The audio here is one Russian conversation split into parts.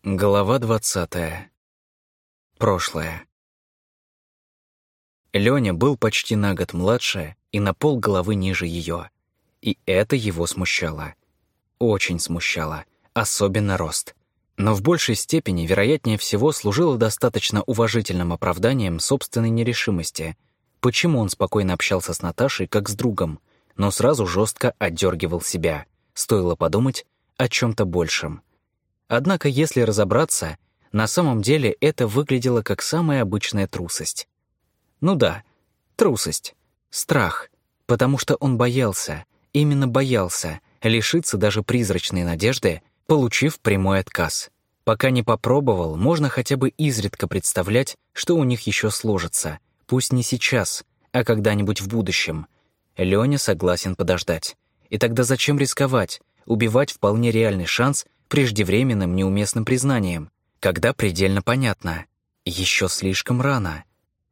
Глава 20. Прошлое. Лёня был почти на год младше и на полголовы ниже её. И это его смущало. Очень смущало, особенно рост. Но в большей степени, вероятнее всего, служило достаточно уважительным оправданием собственной нерешимости. Почему он спокойно общался с Наташей, как с другом, но сразу жестко отдергивал себя. Стоило подумать о чём-то большем. Однако, если разобраться, на самом деле это выглядело как самая обычная трусость. Ну да, трусость, страх, потому что он боялся, именно боялся, лишиться даже призрачной надежды, получив прямой отказ. Пока не попробовал, можно хотя бы изредка представлять, что у них еще сложится, пусть не сейчас, а когда-нибудь в будущем. Лёня согласен подождать. И тогда зачем рисковать, убивать вполне реальный шанс преждевременным неуместным признанием, когда предельно понятно. Еще слишком рано.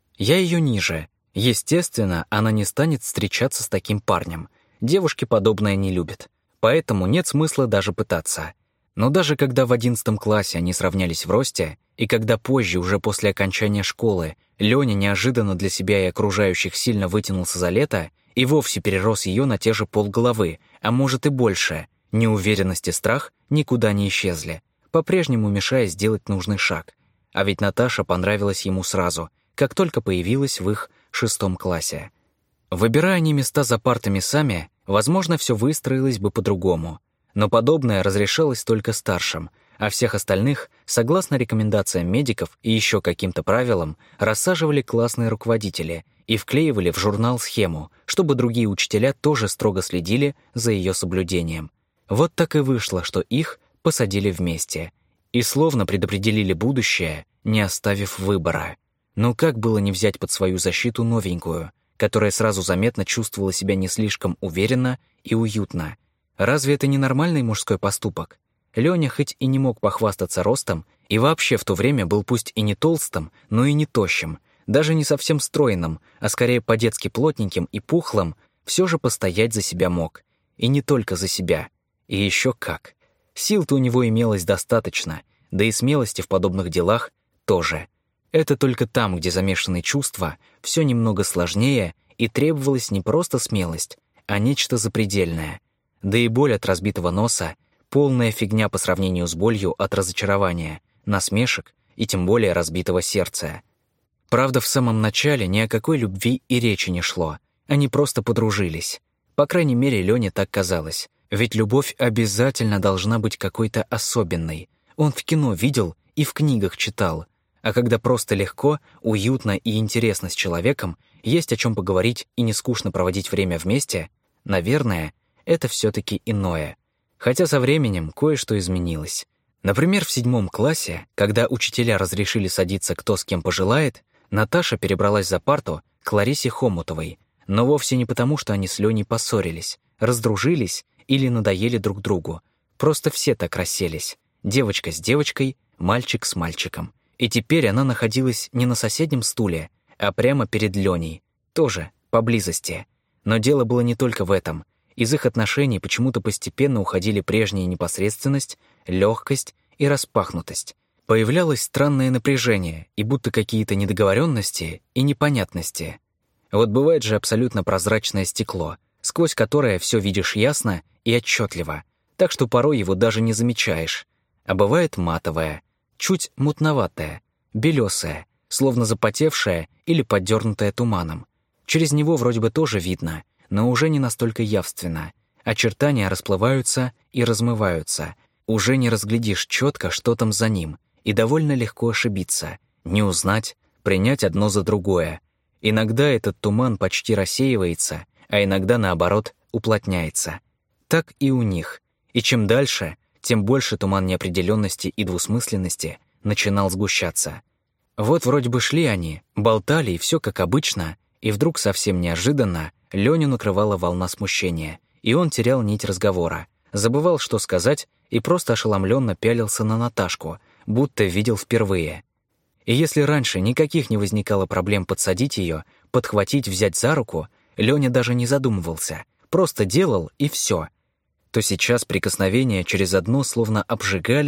Я ее ниже. Естественно, она не станет встречаться с таким парнем. Девушки подобное не любят. Поэтому нет смысла даже пытаться. Но даже когда в 11 классе они сравнялись в росте, и когда позже, уже после окончания школы, Лёня неожиданно для себя и окружающих сильно вытянулся за лето и вовсе перерос ее на те же полголовы, а может и больше, неуверенность и страх никуда не исчезли, по-прежнему мешая сделать нужный шаг. А ведь Наташа понравилась ему сразу, как только появилась в их 6 классе. Выбирая они места за партами сами, возможно, все выстроилось бы по-другому. Но подобное разрешалось только старшим, а всех остальных, согласно рекомендациям медиков и еще каким-то правилам, рассаживали классные руководители и вклеивали в журнал схему, чтобы другие учителя тоже строго следили за ее соблюдением. Вот так и вышло, что их посадили вместе и словно предопределили будущее, не оставив выбора. Но как было не взять под свою защиту новенькую, которая сразу заметно чувствовала себя не слишком уверенно и уютно? Разве это не нормальный мужской поступок? Лёня хоть и не мог похвастаться ростом, и вообще в то время был пусть и не толстым, но и не тощим, даже не совсем стройным, а скорее по-детски плотненьким и пухлым, все же постоять за себя мог. И не только за себя. И еще как. Сил-то у него имелось достаточно, да и смелости в подобных делах тоже. Это только там, где замешаны чувства, все немного сложнее, и требовалась не просто смелость, а нечто запредельное. Да и боль от разбитого носа — полная фигня по сравнению с болью от разочарования, насмешек и тем более разбитого сердца. Правда, в самом начале ни о какой любви и речи не шло. Они просто подружились. По крайней мере, Лёне так казалось. Ведь любовь обязательно должна быть какой-то особенной. Он в кино видел и в книгах читал. А когда просто легко, уютно и интересно с человеком, есть о чем поговорить и не скучно проводить время вместе, наверное, это все-таки иное. Хотя со временем кое-что изменилось. Например, в 7 классе, когда учителя разрешили садиться кто с кем пожелает, Наташа перебралась за парту к Ларисе Хомутовой, но вовсе не потому, что они с Леней поссорились, раздружились или надоели друг другу. Просто все так расселись. Девочка с девочкой, мальчик с мальчиком. И теперь она находилась не на соседнем стуле, а прямо перед Леней. Тоже поблизости. Но дело было не только в этом. Из их отношений почему-то постепенно уходили прежняя непосредственность, легкость и распахнутость. Появлялось странное напряжение и будто какие-то недоговоренности и непонятности. Вот бывает же абсолютно прозрачное стекло, сквозь которое все видишь ясно и отчетливо, так что порой его даже не замечаешь. А бывает матовое, чуть мутноватое, белесое, словно запотевшее или поддернутое туманом. Через него вроде бы тоже видно, но уже не настолько явственно. Очертания расплываются и размываются. Уже не разглядишь четко, что там за ним, и довольно легко ошибиться, не узнать, принять одно за другое. Иногда этот туман почти рассеивается, а иногда, наоборот, уплотняется. Так и у них. И чем дальше, тем больше туман неопределенности и двусмысленности начинал сгущаться. Вот вроде бы шли они, болтали, и все как обычно, и вдруг совсем неожиданно Леню накрывала волна смущения, и он терял нить разговора, забывал, что сказать, и просто ошеломленно пялился на Наташку, будто видел впервые. И если раньше никаких не возникало проблем подсадить ее, подхватить, взять за руку, Леня даже не задумывался, просто делал и все, то сейчас прикосновения через одно словно обжигали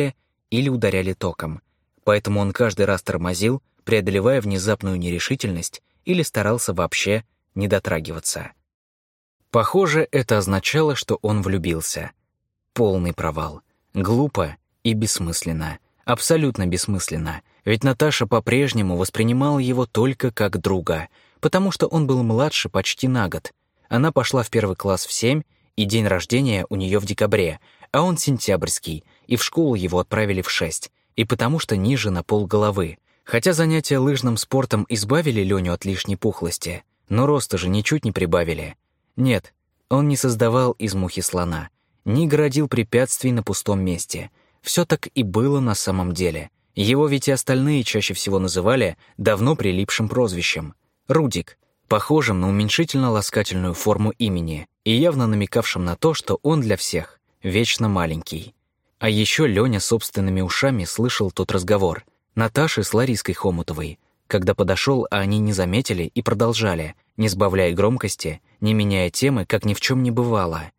или ударяли током. Поэтому он каждый раз тормозил, преодолевая внезапную нерешительность, или старался вообще не дотрагиваться. Похоже, это означало, что он влюбился. Полный провал. Глупо и бессмысленно. Абсолютно бессмысленно. Ведь Наташа по-прежнему воспринимала его только как друга, потому что он был младше почти на год. Она пошла в 1 класс в 7, и день рождения у нее в декабре, а он сентябрьский, и в школу его отправили в 6, и потому что ниже на полголовы. Хотя занятия лыжным спортом избавили Леню от лишней пухлости, но роста же ничуть не прибавили. Нет, он не создавал из мухи слона, не городил препятствий на пустом месте. Все так и было на самом деле. Его ведь и остальные чаще всего называли давно прилипшим прозвищем — Рудик, похожим на уменьшительно-ласкательную форму имени и явно намекавшим на то, что он для всех вечно маленький. А еще Леня собственными ушами слышал тот разговор Наташи с Лариской Хомутовой, когда подошел, а они не заметили и продолжали, не сбавляя громкости, не меняя темы, как ни в чем не бывало.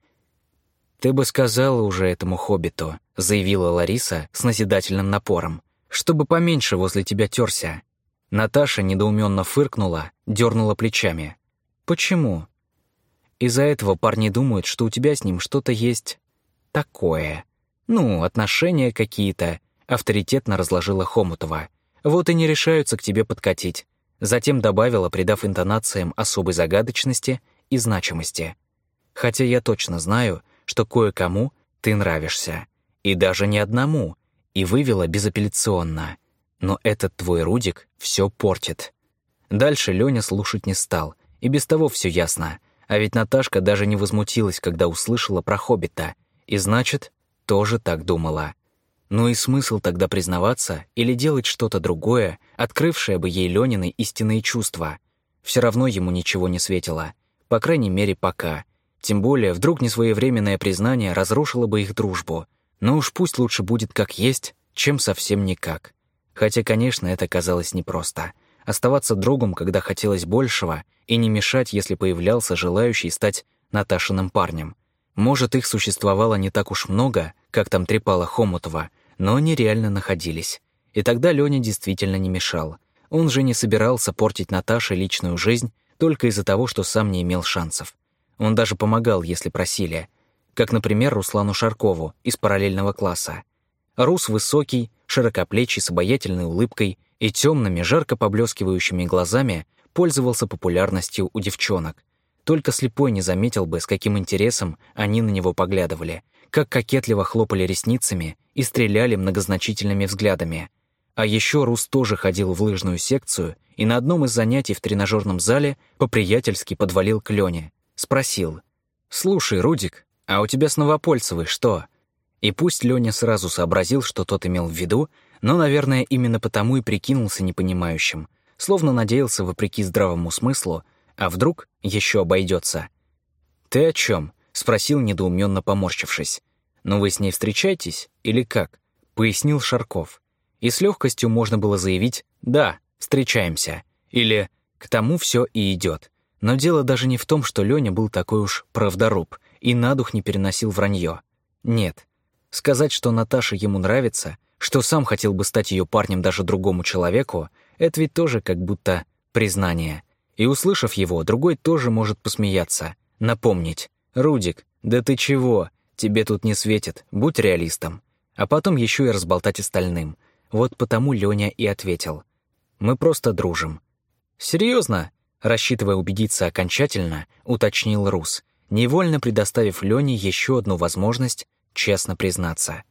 «Ты бы сказала уже этому хоббиту», — заявила Лариса с назидательным напором, «чтобы поменьше возле тебя терся». Наташа недоуменно фыркнула, дернула плечами. «Почему?» «Из-за этого парни думают, что у тебя с ним что-то есть такое. Ну, отношения какие-то», — авторитетно разложила Хомутова. «Вот и не решаются к тебе подкатить». Затем добавила, придав интонациям особой загадочности и значимости. «Хотя я точно знаю, что кое-кому ты нравишься. И даже не одному». И вывела безапелляционно. «Но этот твой Рудик все портит». Дальше Леня слушать не стал. И без того все ясно. А ведь Наташка даже не возмутилась, когда услышала про хоббита. И значит, тоже так думала. Ну и смысл тогда признаваться или делать что-то другое, открывшее бы ей Ленины истинные чувства? Все равно ему ничего не светило. По крайней мере, пока. Тем более, вдруг несвоевременное признание разрушило бы их дружбу. Но уж пусть лучше будет как есть, чем совсем никак. Хотя, конечно, это казалось непросто. Оставаться другом, когда хотелось большего, и не мешать, если появлялся желающий стать Наташиным парнем. Может, их существовало не так уж много, как там трепала Хомутова, но они реально находились. И тогда Леня действительно не мешал. Он же не собирался портить Наташе личную жизнь только из-за того, что сам не имел шансов. Он даже помогал, если просили. Как, например, Руслану Шаркову из параллельного класса. Рус высокий, широкоплечий, с обаятельной улыбкой и темными, жарко поблескивающими глазами пользовался популярностью у девчонок. Только слепой не заметил бы, с каким интересом они на него поглядывали, как кокетливо хлопали ресницами и стреляли многозначительными взглядами. А еще Рус тоже ходил в лыжную секцию и на одном из занятий в тренажерном зале по-приятельски подвалил к Лене. Спросил: «Слушай, Рудик, а у тебя с Новопольцевой что?» И пусть Леня сразу сообразил, что тот имел в виду, но, наверное, именно потому и прикинулся непонимающим, словно надеялся, вопреки здравому смыслу, а вдруг еще обойдется. «Ты о чем?» — спросил, недоуменно поморщившись. «Ну вы с ней встречаетесь или как?» — пояснил Шарков. И с легкостью можно было заявить «да, встречаемся» или «к тому все и идет». Но дело даже не в том, что Леня был такой уж правдоруб и на дух не переносил вранье. Нет. Сказать, что Наташа ему нравится, что сам хотел бы стать ее парнем даже другому человеку, это ведь тоже как будто признание. И, услышав его, другой тоже может посмеяться, напомнить: «Рудик, да ты чего? Тебе тут не светит, будь реалистом». А потом еще и разболтать остальным. Вот потому Леня и ответил: «Мы просто дружим». «Серьезно?» — рассчитывая убедиться окончательно, уточнил Рус, невольно предоставив Лене еще одну возможность честно признаться.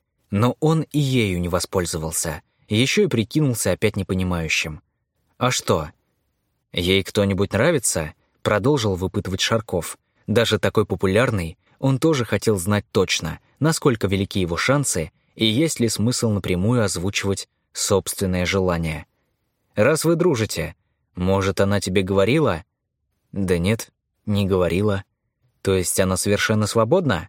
Но он и ею не воспользовался, еще и прикинулся опять непонимающим. «А что? Ей кто-нибудь нравится?» — продолжил выпытывать Шарков. Даже такой популярный, он тоже хотел знать точно, насколько велики его шансы и есть ли смысл напрямую озвучивать собственное желание. «Раз вы дружите, может, она тебе говорила?» «Да нет, не говорила». «То есть она совершенно свободна?»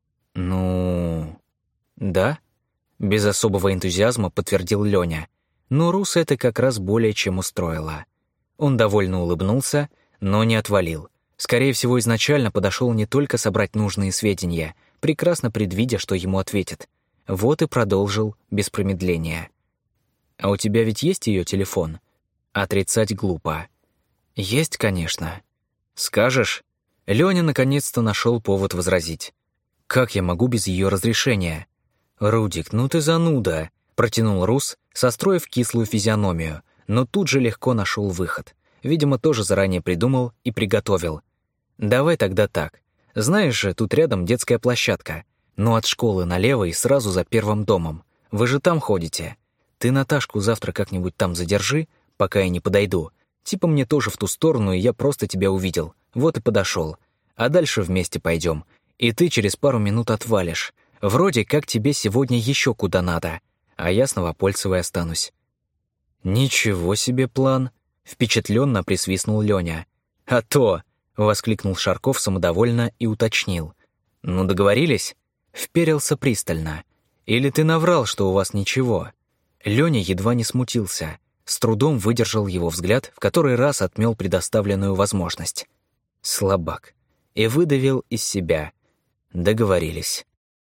«Ну... да», — без особого энтузиазма подтвердил Леня. Но Руса это как раз более чем устроило. Он довольно улыбнулся, но не отвалил. Скорее всего, изначально подошел не только собрать нужные сведения, прекрасно предвидя, что ему ответят. Вот и продолжил без промедления. «А у тебя ведь есть ее телефон?» Отрицать глупо. «Есть, конечно». «Скажешь?» Лёня наконец-то нашел повод возразить. «Как я могу без ее разрешения?» «Рудик, ну ты зануда», — протянул Рус, состроив кислую физиономию, но тут же легко нашел выход. Видимо, тоже заранее придумал и приготовил. «Давай тогда так. Знаешь же, тут рядом детская площадка. Но от школы налево и сразу за первым домом. Вы же там ходите. Ты Наташку завтра как-нибудь там задержи, пока я не подойду. Типа мне тоже в ту сторону, и я просто тебя увидел. Вот и подошел. А дальше вместе пойдем. И ты через пару минут отвалишь. Вроде как тебе сегодня еще куда надо. А я с Новопольцевой останусь». «Ничего себе план!» — впечатленно присвистнул Лёня. «А то!» — воскликнул Шарков самодовольно и уточнил. «Ну, договорились?» Вперился пристально. «Или ты наврал, что у вас ничего?» Лёня едва не смутился, с трудом выдержал его взгляд, в который раз отмёл предоставленную возможность. Слабак. И выдавил из себя. Договорились.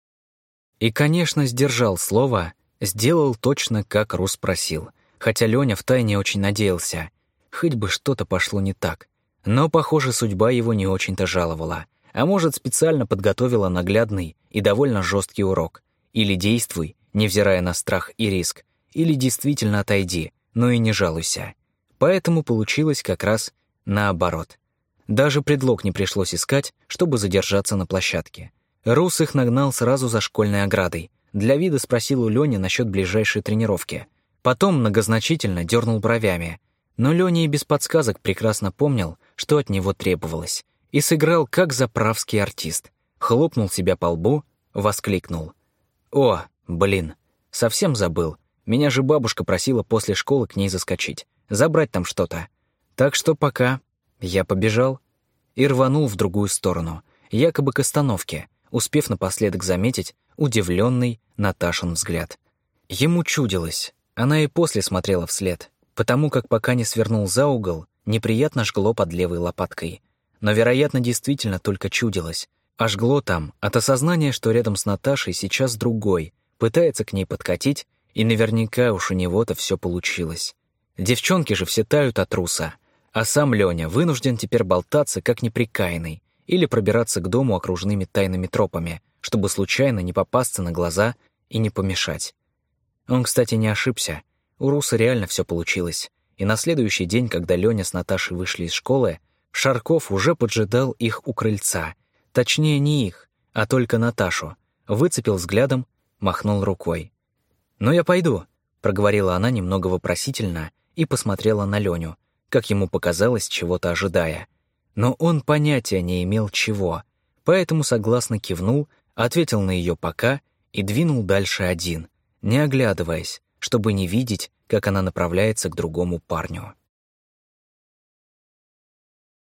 И, конечно, сдержал слово, сделал точно, как Рус просил, хотя Лёня втайне очень надеялся. Хоть бы что-то пошло не так. Но, похоже, судьба его не очень-то жаловала. А может, специально подготовила наглядный и довольно жесткий урок. Или действуй, невзирая на страх и риск, или действительно отойди, но и не жалуйся. Поэтому получилось как раз наоборот. Даже предлог не пришлось искать, чтобы задержаться на площадке. Рус их нагнал сразу за школьной оградой. Для вида спросил у Лёни насчет ближайшей тренировки. Потом многозначительно дернул бровями. Но Лёня и без подсказок прекрасно помнил, что от него требовалось. И сыграл как заправский артист. Хлопнул себя по лбу, воскликнул. «О, блин, совсем забыл. Меня же бабушка просила после школы к ней заскочить. Забрать там что-то. Так что пока. Я побежал». И рванул в другую сторону, якобы к остановке, успев напоследок заметить удивленный Наташин взгляд. Ему чудилось. Она и после смотрела вслед, потому как пока не свернул за угол, неприятно жгло под левой лопаткой. Но, вероятно, действительно только чудилось. А жгло там от осознания, что рядом с Наташей сейчас другой, пытается к ней подкатить, и наверняка уж у него-то все получилось. Девчонки же все тают от Руса, а сам Лёня вынужден теперь болтаться как неприкаянный или пробираться к дому окружными тайными тропами, чтобы случайно не попасться на глаза и не помешать. Он, кстати, не ошибся. У Руса реально все получилось. И на следующий день, когда Лёня с Наташей вышли из школы, Шарков уже поджидал их у крыльца. Точнее, не их, а только Наташу. Выцепил взглядом, махнул рукой. «Ну, я пойду», — проговорила она немного вопросительно и посмотрела на Лёню, как ему показалось, чего-то ожидая. Но он понятия не имел чего, поэтому согласно кивнул, ответил на её «пока» и двинул дальше один, не оглядываясь, чтобы не видеть, как она направляется к другому парню.